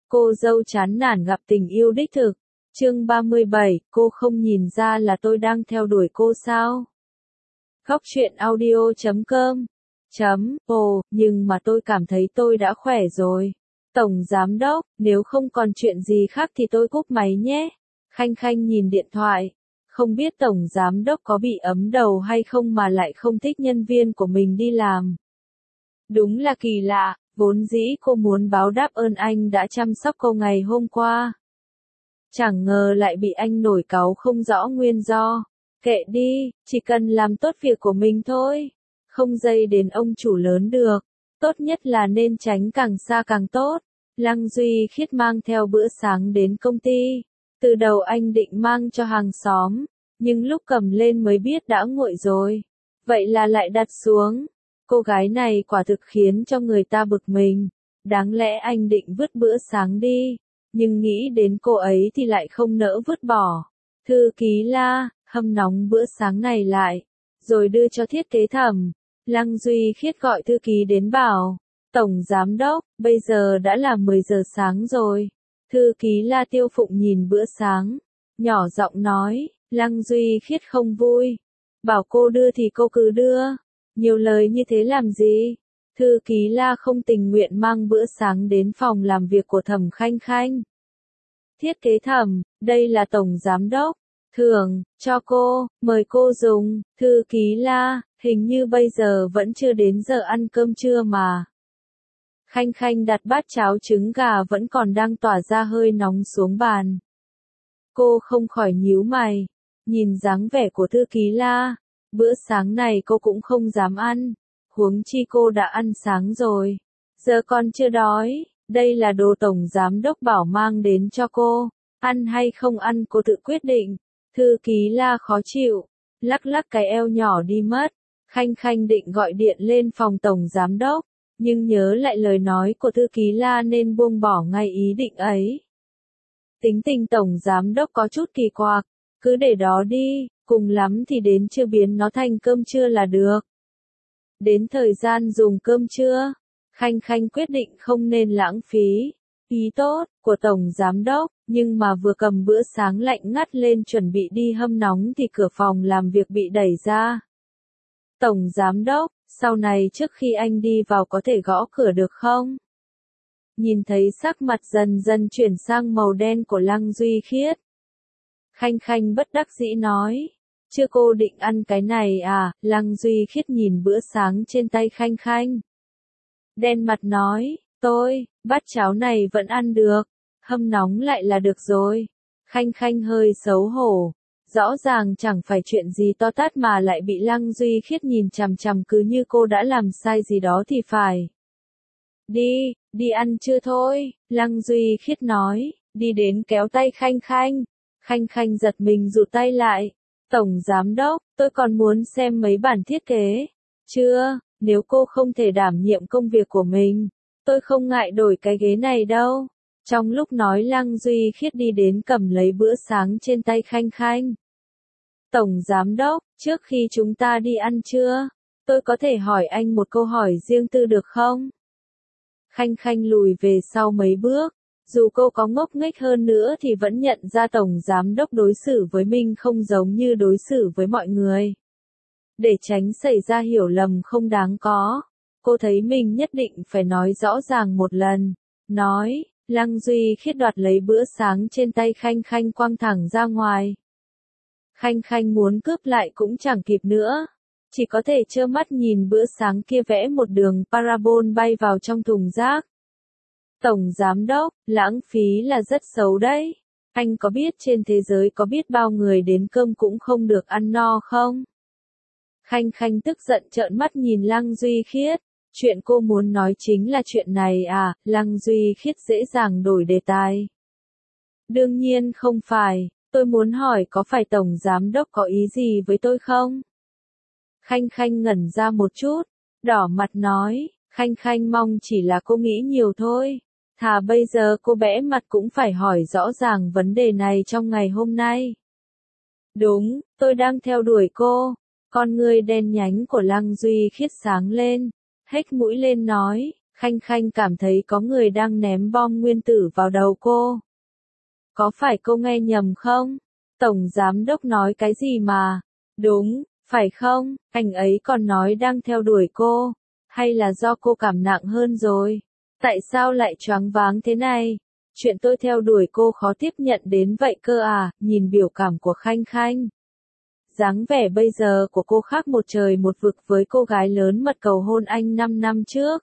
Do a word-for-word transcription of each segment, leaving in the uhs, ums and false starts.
Cô dâu chán nản gặp tình yêu đích thực. Chương ba mươi bảy, cô không nhìn ra là tôi đang theo đuổi cô sao? Góc truyện audio chấm com chấm Ồ, nhưng mà tôi cảm thấy tôi đã khỏe rồi. Tổng giám đốc, nếu không còn chuyện gì khác thì tôi cúp máy nhé. Khanh Khanh nhìn điện thoại. Không biết tổng giám đốc có bị ấm đầu hay không mà lại không thích nhân viên của mình đi làm. Đúng là kỳ lạ, vốn dĩ cô muốn báo đáp ơn anh đã chăm sóc cô ngày hôm qua. Chẳng ngờ lại bị anh nổi cáu không rõ nguyên do. Kệ đi, chỉ cần làm tốt việc của mình thôi. Không dây đến ông chủ lớn được. Tốt nhất là nên tránh càng xa càng tốt. Lăng Duy Khiết mang theo bữa sáng đến công ty. Từ đầu anh định mang cho hàng xóm, nhưng lúc cầm lên mới biết đã nguội rồi. Vậy là lại đặt xuống. Cô gái này quả thực khiến cho người ta bực mình. Đáng lẽ anh định vứt bữa sáng đi, nhưng nghĩ đến cô ấy thì lại không nỡ vứt bỏ. Thư ký La, hâm nóng bữa sáng này lại, rồi đưa cho thiết kế thẩm. Lăng Duy Khiết gọi thư ký đến bảo, tổng giám đốc, bây giờ đã là mười giờ sáng rồi. Thư ký La Tiêu Phụng nhìn bữa sáng, nhỏ giọng nói, Lăng Duy Khiết không vui. Bảo cô đưa thì cô cứ đưa, nhiều lời như thế làm gì? Thư ký La không tình nguyện mang bữa sáng đến phòng làm việc của Thẩm Khanh Khanh. Thiết kế thẩm, đây là tổng giám đốc. Thưởng, cho cô, mời cô dùng. Thư ký La, hình như bây giờ vẫn chưa đến giờ ăn cơm trưa mà. Khanh Khanh đặt bát cháo trứng gà vẫn còn đang tỏa ra hơi nóng xuống bàn. Cô không khỏi nhíu mày, nhìn dáng vẻ của thư ký La. Bữa sáng này cô cũng không dám ăn, huống chi cô đã ăn sáng rồi. Giờ còn chưa đói, đây là đồ tổng giám đốc bảo mang đến cho cô. Ăn hay không ăn cô tự quyết định. Thư ký La khó chịu, lắc lắc cái eo nhỏ đi mất. Khanh Khanh định gọi điện lên phòng tổng giám đốc, nhưng nhớ lại lời nói của thư ký La nên buông bỏ ngay ý định ấy. Tính tình tổng giám đốc có chút kỳ quặc, cứ để đó đi, cùng lắm thì đến trưa biến nó thành cơm trưa là được. Đến thời gian dùng cơm trưa, Khanh Khanh quyết định không nên lãng phí. Ý tốt của tổng giám đốc, nhưng mà vừa cầm bữa sáng lạnh ngắt lên chuẩn bị đi hâm nóng thì cửa phòng làm việc bị đẩy ra. Tổng giám đốc, sau này trước khi anh đi vào có thể gõ cửa được không? Nhìn thấy sắc mặt dần dần chuyển sang màu đen của Lăng Duy Khiết. Khanh Khanh bất đắc dĩ nói, chưa cô định ăn cái này à? Lăng Duy Khiết nhìn bữa sáng trên tay Khanh Khanh. Đen mặt nói, tôi, bát cháo này vẫn ăn được, hâm nóng lại là được rồi. Khanh Khanh hơi xấu hổ, rõ ràng chẳng phải chuyện gì to tát mà lại bị Lăng Duy Khiết nhìn chằm chằm cứ như cô đã làm sai gì đó thì phải. Đi, đi ăn chưa thôi, Lăng Duy Khiết nói, đi đến kéo tay Khanh Khanh. Khanh Khanh giật mình rụt tay lại. Tổng giám đốc, tôi còn muốn xem mấy bản thiết kế. Chưa, nếu cô không thể đảm nhiệm công việc của mình, tôi không ngại đổi cái ghế này đâu. Trong lúc nói Lăng Duy Khiết đi đến cầm lấy bữa sáng trên tay Khanh Khanh. Tổng giám đốc, trước khi chúng ta đi ăn trưa, tôi có thể hỏi anh một câu hỏi riêng tư được không? Khanh Khanh lùi về sau mấy bước. Dù cô có ngốc nghếch hơn nữa thì vẫn nhận ra tổng giám đốc đối xử với mình không giống như đối xử với mọi người. Để tránh xảy ra hiểu lầm không đáng có, cô thấy mình nhất định phải nói rõ ràng một lần. Nói, Lăng Duy Khiết đoạt lấy bữa sáng trên tay Khanh Khanh quăng thẳng ra ngoài. Khanh Khanh muốn cướp lại cũng chẳng kịp nữa, chỉ có thể trơ mắt nhìn bữa sáng kia vẽ một đường parabol bay vào trong thùng rác. Tổng giám đốc, lãng phí là rất xấu đấy. Anh có biết trên thế giới có biết bao người đến cơm cũng không được ăn no không? Khanh Khanh tức giận trợn mắt nhìn Lăng Duy Khiết. Chuyện cô muốn nói chính là chuyện này à? Lăng Duy Khiết dễ dàng đổi đề tài. Đương nhiên không phải, tôi muốn hỏi có phải tổng giám đốc có ý gì với tôi không? Khanh Khanh ngẩn ra một chút, đỏ mặt nói, Khanh Khanh mong chỉ là cô nghĩ nhiều thôi. Thà bây giờ cô bẽ mặt cũng phải hỏi rõ ràng vấn đề này trong ngày hôm nay. Đúng, tôi đang theo đuổi cô. Con ngươi đen nhánh của Lăng Duy Khiết sáng lên, hếch mũi lên nói, Khanh Khanh cảm thấy có người đang ném bom nguyên tử vào đầu cô. Có phải cô nghe nhầm không? Tổng giám đốc nói cái gì mà? Đúng, phải không? Anh ấy còn nói đang theo đuổi cô. Hay là do cô cảm nặng hơn rồi? Tại sao lại choáng váng thế này? Chuyện tôi theo đuổi cô khó tiếp nhận đến vậy cơ à? Nhìn biểu cảm của Khanh Khanh. Dáng vẻ bây giờ của cô khác một trời một vực với cô gái lớn mật cầu hôn anh năm năm trước.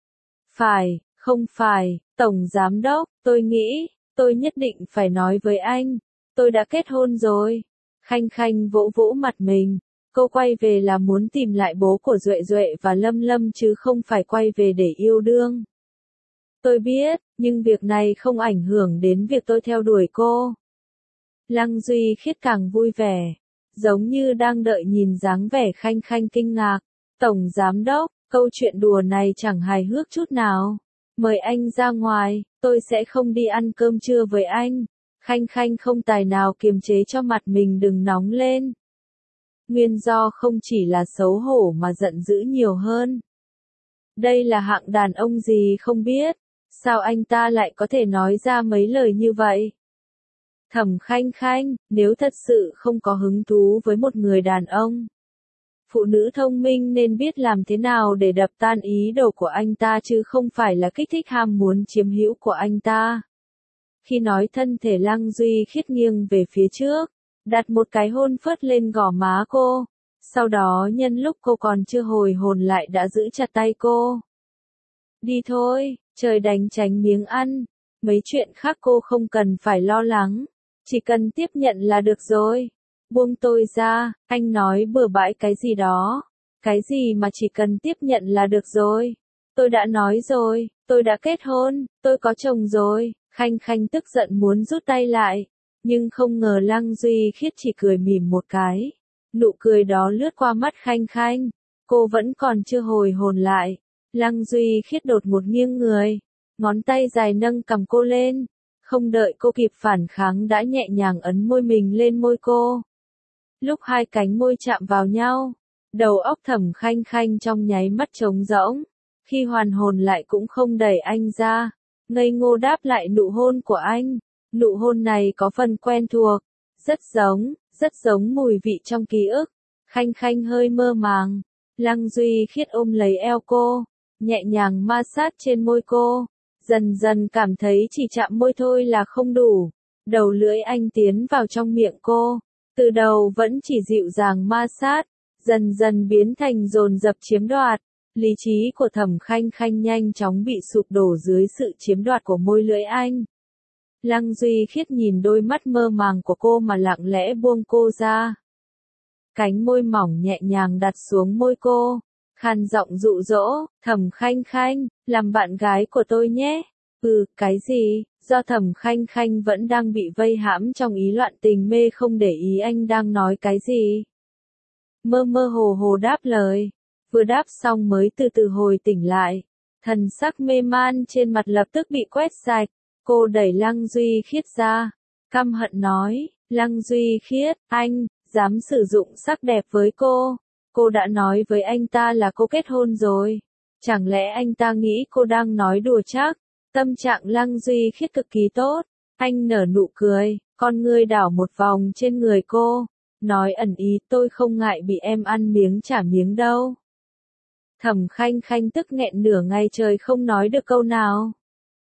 Phải, không phải, Tổng Giám đốc, tôi nghĩ, tôi nhất định phải nói với anh. Tôi đã kết hôn rồi. Khanh Khanh vỗ vỗ mặt mình. Cô quay về là muốn tìm lại bố của Duệ Duệ và Lâm Lâm chứ không phải quay về để yêu đương. Tôi biết, nhưng việc này không ảnh hưởng đến việc tôi theo đuổi cô. Lăng Duy Khiết càng vui vẻ, giống như đang đợi nhìn dáng vẻ Khanh Khanh kinh ngạc. Tổng Giám đốc, câu chuyện đùa này chẳng hài hước chút nào. Mời anh ra ngoài, tôi sẽ không đi ăn cơm trưa với anh. Khanh Khanh không tài nào kiềm chế cho mặt mình đừng nóng lên. Nguyên do không chỉ là xấu hổ mà giận dữ nhiều hơn. Đây là hạng đàn ông gì không biết, sao anh ta lại có thể nói ra mấy lời như vậy? Thẩm Khanh Khanh, nếu thật sự không có hứng thú với một người đàn ông, phụ nữ thông minh nên biết làm thế nào để đập tan ý đồ của anh ta chứ không phải là kích thích ham muốn chiếm hữu của anh ta. Khi nói thân thể Lăng Duy Khiết nghiêng về phía trước, đặt một cái hôn phớt lên gò má cô, sau đó nhân lúc cô còn chưa hồi hồn lại đã giữ chặt tay cô. Đi thôi, trời đánh tránh miếng ăn, mấy chuyện khác cô không cần phải lo lắng, chỉ cần tiếp nhận là được rồi. Buông tôi ra, anh nói bừa bãi cái gì đó, cái gì mà chỉ cần tiếp nhận là được rồi. Tôi đã nói rồi, tôi đã kết hôn, tôi có chồng rồi. Khanh Khanh tức giận muốn rút tay lại, nhưng không ngờ Lăng Duy Khiết chỉ cười mỉm một cái. Nụ cười đó lướt qua mắt Khanh Khanh, cô vẫn còn chưa hồi hồn lại. Lăng Duy Khiết đột một nghiêng người, ngón tay dài nâng cầm cô lên, không đợi cô kịp phản kháng đã nhẹ nhàng ấn môi mình lên môi cô. Lúc hai cánh môi chạm vào nhau, đầu óc Thẩm Khanh Khanh trong nháy mắt trống rỗng, khi hoàn hồn lại cũng không đẩy anh ra, ngây ngô đáp lại nụ hôn của anh. Nụ hôn này có phần quen thuộc, rất giống, rất giống mùi vị trong ký ức. Khanh Khanh hơi mơ màng, Lăng Duy Khiết ôm lấy eo cô, nhẹ nhàng ma sát trên môi cô, dần dần cảm thấy chỉ chạm môi thôi là không đủ. Đầu lưỡi anh tiến vào trong miệng cô, từ đầu vẫn chỉ dịu dàng ma sát, dần dần biến thành dồn dập chiếm đoạt. Lý trí của Thẩm Khanh Khanh nhanh chóng bị sụp đổ dưới sự chiếm đoạt của môi lưỡi anh. Lăng Duy Khiết nhìn đôi mắt mơ màng của cô mà lặng lẽ buông cô ra. Cánh môi mỏng nhẹ nhàng đặt xuống môi cô, khàn giọng dụ dỗ, Thẩm Khanh Khanh, làm bạn gái của tôi nhé. Ừ, cái gì? Do Thẩm Khanh Khanh vẫn đang bị vây hãm trong ý loạn tình mê không để ý anh đang nói cái gì. Mơ mơ hồ hồ đáp lời, vừa đáp xong mới từ từ hồi tỉnh lại. Thần sắc mê man trên mặt lập tức bị quét sạch. Cô đẩy Lăng Duy Khiết ra, căm hận nói, Lăng Duy Khiết, anh, dám sử dụng sắc đẹp với cô. Cô đã nói với anh ta là cô kết hôn rồi. Chẳng lẽ anh ta nghĩ cô đang nói đùa chắc? Tâm trạng Lăng Duy Khiết cực kỳ tốt. Anh nở nụ cười, con ngươi đảo một vòng trên người cô. Nói ẩn ý tôi không ngại bị em ăn miếng trả miếng đâu. Thẩm Khanh Khanh tức nghẹn nửa ngày trời không nói được câu nào.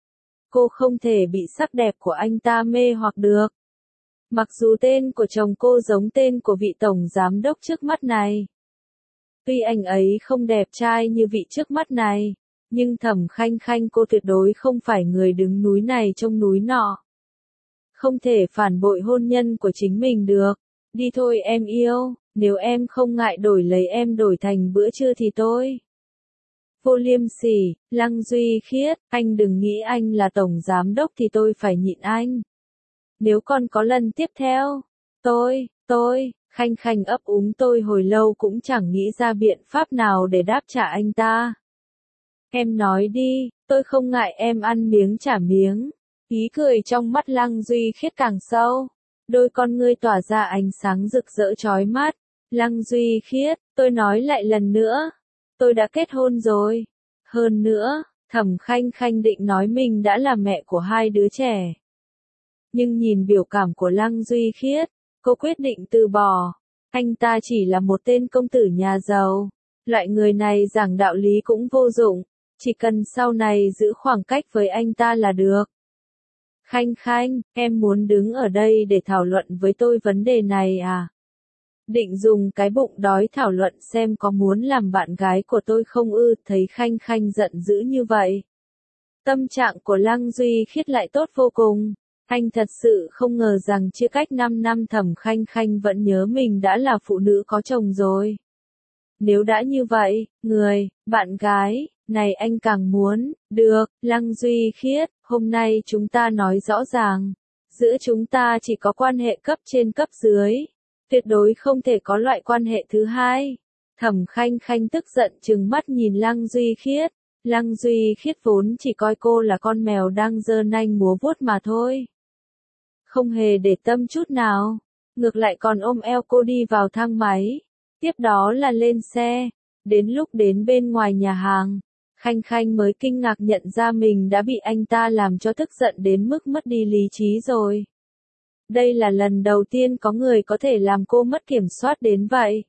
Cô không thể bị sắc đẹp của anh ta mê hoặc được. Mặc dù tên của chồng cô giống tên của vị tổng giám đốc trước mắt này. Tuy anh ấy không đẹp trai như vị trước mắt này, nhưng Thẩm Khanh Khanh cô tuyệt đối không phải người đứng núi này trông núi nọ. Không thể phản bội hôn nhân của chính mình được. Đi thôi em yêu, nếu em không ngại đổi lấy em đổi thành bữa trưa thì tôi. Vô liêm sỉ, Lăng Duy Khiết, anh đừng nghĩ anh là tổng giám đốc thì tôi phải nhịn anh. Nếu còn có lần tiếp theo, tôi, tôi, Khanh Khanh ấp úng tôi hồi lâu cũng chẳng nghĩ ra biện pháp nào để đáp trả anh ta. Em nói đi, tôi không ngại em ăn miếng trả miếng. Ý cười trong mắt Lăng Duy Khiết càng sâu, đôi con ngươi tỏa ra ánh sáng rực rỡ chói mắt. Lăng Duy Khiết, tôi nói lại lần nữa. Tôi đã kết hôn rồi. Hơn nữa, Thẩm Khanh Khanh định nói mình đã là mẹ của hai đứa trẻ. Nhưng nhìn biểu cảm của Lăng Duy Khiết, cô quyết định từ bỏ. Anh ta chỉ là một tên công tử nhà giàu. Loại người này giảng đạo lý cũng vô dụng. Chỉ cần sau này giữ khoảng cách với anh ta là được. Khanh Khanh, em muốn đứng ở đây để thảo luận với tôi vấn đề này à? Định dùng cái bụng đói thảo luận xem có muốn làm bạn gái của tôi không ư? Thấy Khanh Khanh giận dữ như vậy. Tâm trạng của Lăng Duy Khiết lại tốt vô cùng. Anh thật sự không ngờ rằng chia cách năm năm Thẩm Khanh Khanh vẫn nhớ mình đã là phụ nữ có chồng rồi. Nếu đã như vậy, người, bạn gái, này anh càng muốn, được, Lăng Duy Khiết, hôm nay chúng ta nói rõ ràng. Giữa chúng ta chỉ có quan hệ cấp trên cấp dưới. Tuyệt đối không thể có loại quan hệ thứ hai. Thẩm Khanh Khanh tức giận trừng mắt nhìn Lăng Duy Khiết. Lăng Duy Khiết vốn chỉ coi cô là con mèo đang giơ nanh múa vuốt mà thôi. Không hề để tâm chút nào. Ngược lại còn ôm eo cô đi vào thang máy. Tiếp đó là lên xe. Đến lúc đến bên ngoài nhà hàng, Khanh Khanh mới kinh ngạc nhận ra mình đã bị anh ta làm cho tức giận đến mức mất đi lý trí rồi. Đây là lần đầu tiên có người có thể làm cô mất kiểm soát đến vậy.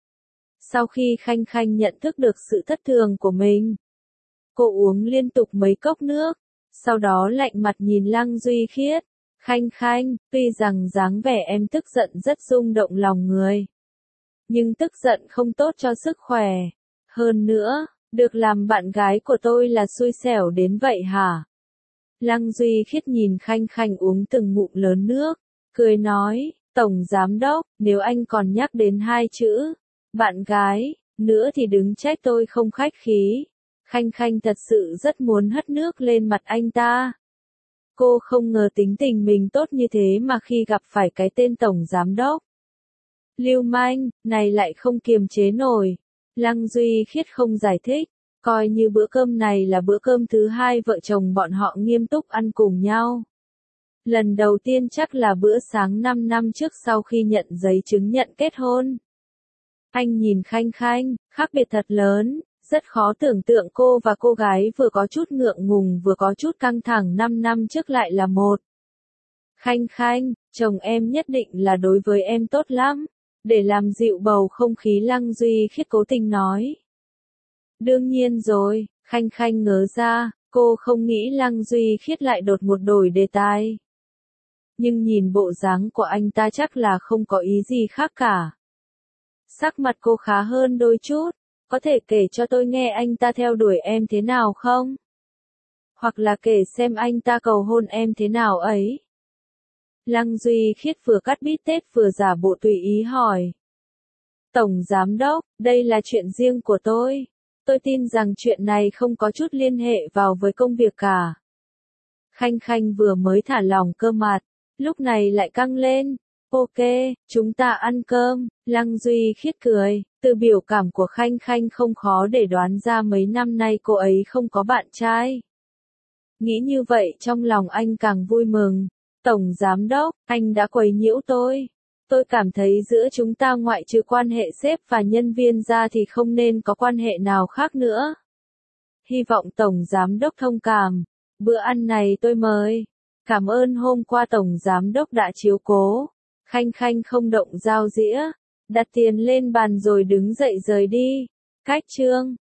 Sau khi Khanh Khanh nhận thức được sự thất thường của mình, cô uống liên tục mấy cốc nước, sau đó lạnh mặt nhìn Lăng Duy Khiết. Khanh Khanh, tuy rằng dáng vẻ em tức giận rất rung động lòng người, nhưng tức giận không tốt cho sức khỏe. Hơn nữa, được làm bạn gái của tôi là xui xẻo đến vậy hả? Lăng Duy Khiết nhìn Khanh Khanh uống từng ngụm lớn nước, cười nói, Tổng Giám Đốc, nếu anh còn nhắc đến hai chữ, bạn gái, nữa thì đừng trách tôi không khách khí. Khanh Khanh thật sự rất muốn hất nước lên mặt anh ta. Cô không ngờ tính tình mình tốt như thế mà khi gặp phải cái tên Tổng Giám Đốc lưu manh, này lại không kiềm chế nổi. Lăng Duy Khiết không giải thích, coi như bữa cơm này là bữa cơm thứ hai vợ chồng bọn họ nghiêm túc ăn cùng nhau. Lần đầu tiên chắc là bữa sáng năm năm trước sau khi nhận giấy chứng nhận kết hôn. Anh nhìn Khanh Khanh, khác biệt thật lớn, rất khó tưởng tượng cô và cô gái vừa có chút ngượng ngùng vừa có chút căng thẳng năm năm trước lại là một. Khanh Khanh, chồng em nhất định là đối với em tốt lắm. Để làm dịu bầu không khí Lăng Duy Khiết cố tình nói. Đương nhiên rồi, Khanh Khanh ngớ ra, cô không nghĩ Lăng Duy Khiết lại đột ngột đổi đề tài. Nhưng nhìn bộ dáng của anh ta chắc là không có ý gì khác cả. Sắc mặt cô khá hơn đôi chút, có thể kể cho tôi nghe anh ta theo đuổi em thế nào không? Hoặc là kể xem anh ta cầu hôn em thế nào ấy? Lăng Duy Khiết vừa cắt bít tết vừa giả bộ tùy ý hỏi. Tổng Giám Đốc, đây là chuyện riêng của tôi. Tôi tin rằng chuyện này không có chút liên hệ vào với công việc cả. Khanh Khanh vừa mới thả lỏng cơ mặt, lúc này lại căng lên. Ok, chúng ta ăn cơm. Lăng Duy Khiết cười, từ biểu cảm của Khanh Khanh không khó để đoán ra mấy năm nay cô ấy không có bạn trai. Nghĩ như vậy trong lòng anh càng vui mừng. Tổng Giám Đốc, anh đã quấy nhiễu tôi. Tôi cảm thấy giữa chúng ta ngoại trừ quan hệ sếp và nhân viên ra thì không nên có quan hệ nào khác nữa. Hy vọng Tổng Giám Đốc thông cảm. Bữa ăn này tôi mời. Cảm ơn hôm qua Tổng Giám Đốc đã chiếu cố. Khanh Khanh không động dao dĩa. Đặt tiền lên bàn rồi đứng dậy rời đi. Cách chương.